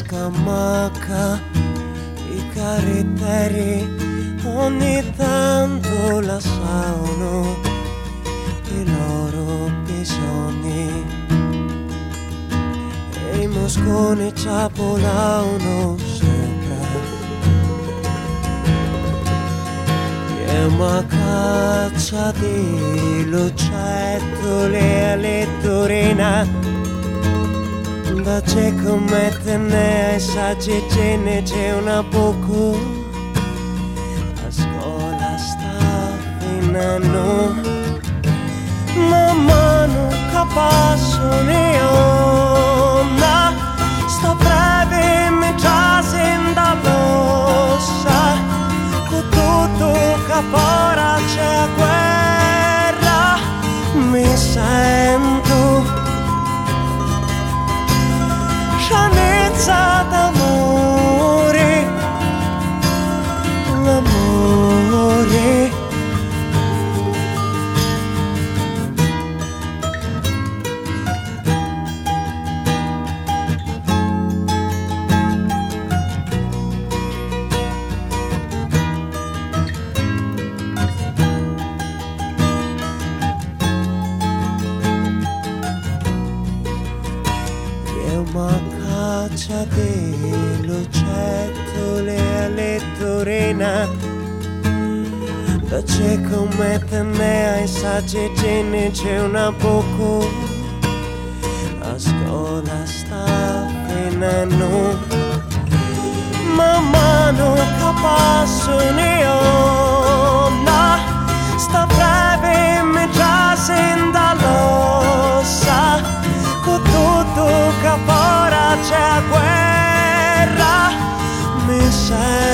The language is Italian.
scamacca i caratteri ogni tanto la saono i loro bisogni e i mosconi ciapolano sopra e una caccia di lucertole alle torina da c'è come te ne hai saggi ce ne c'è una poco a scuola sta finendo man mano che passo ne onda sto breve mi già senta l'ossa con tutto che ora c'è guerra mi sento scianezza d'amore, l'amore. Una caccia di lucertole alle torina da c'è come te ne hai saggi ce ne c'è una poco a scuola sta finendo man mano che passo ne onda sta breve mi già senta l'ossa con tutto che ora c'è guerra mi sento